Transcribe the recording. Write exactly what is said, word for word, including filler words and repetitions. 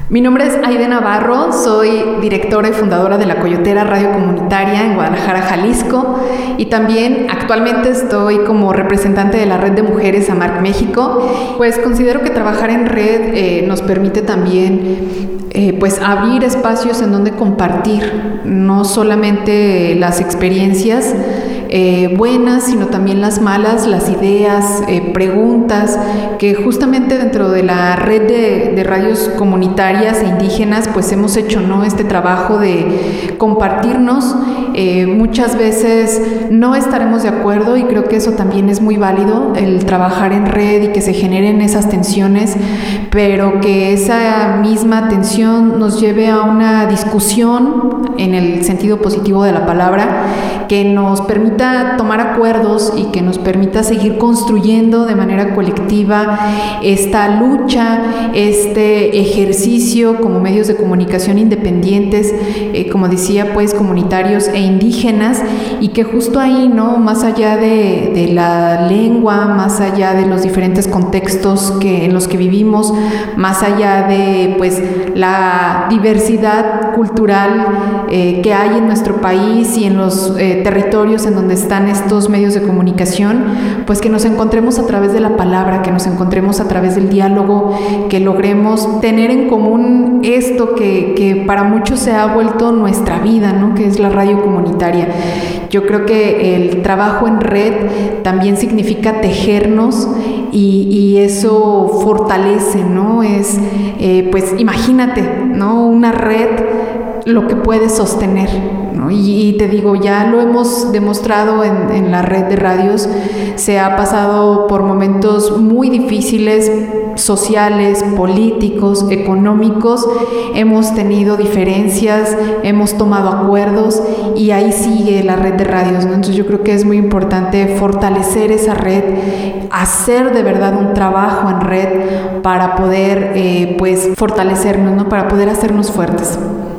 Mi nombre es Aide Navarro, soy directora y fundadora de La Coyotera Radio Comunitaria en Guadalajara, Jalisco, y también actualmente estoy como representante de la Red de Mujeres AMARC México. Pues considero que trabajar en red eh, nos permite también eh, pues abrir espacios en donde compartir no solamente las experiencias Eh, buenas, sino también las malas, las ideas, eh, preguntas, que justamente dentro de la red de, de radios comunitarias e indígenas, pues hemos hecho, ¿no?, este trabajo de compartirnos. Eh, muchas veces no estaremos de acuerdo y creo que eso también es muy válido, el trabajar en red y que se generen esas tensiones, pero que esa misma tensión nos lleve a una discusión en el sentido positivo de la palabra, que nos permita tomar acuerdos y que nos permita seguir construyendo de manera colectiva esta lucha, este ejercicio como medios de comunicación independientes, eh, como decía, pues comunitarios e indígenas, y que justo ahí, ¿no?, más allá de, de la lengua, más allá de los diferentes contextos que, en los que vivimos, más allá de pues la diversidad cultural eh, que hay en nuestro país y en los eh, territorios en donde están estos medios de comunicación, pues que nos encontremos a través de la palabra, que nos encontremos a través del diálogo, que logremos tener en común esto que, que para muchos se ha vuelto nuestra vida, ¿no?, que es la radio comunitaria. Yo creo que el trabajo en red también significa tejernos y, y eso fortalece, ¿no? Es, eh, pues imagínate, ¿no?, una red, lo que puede sostener, ¿no? Y, y te digo, ya lo hemos demostrado en, en la red de radios, se ha pasado por momentos muy difíciles, sociales, políticos, económicos, hemos tenido diferencias, hemos tomado acuerdos y ahí sigue la red de radios, ¿no? Entonces yo creo que es muy importante fortalecer esa red, hacer de verdad un trabajo en red para poder eh, pues fortalecernos, ¿no?, para poder hacernos fuertes.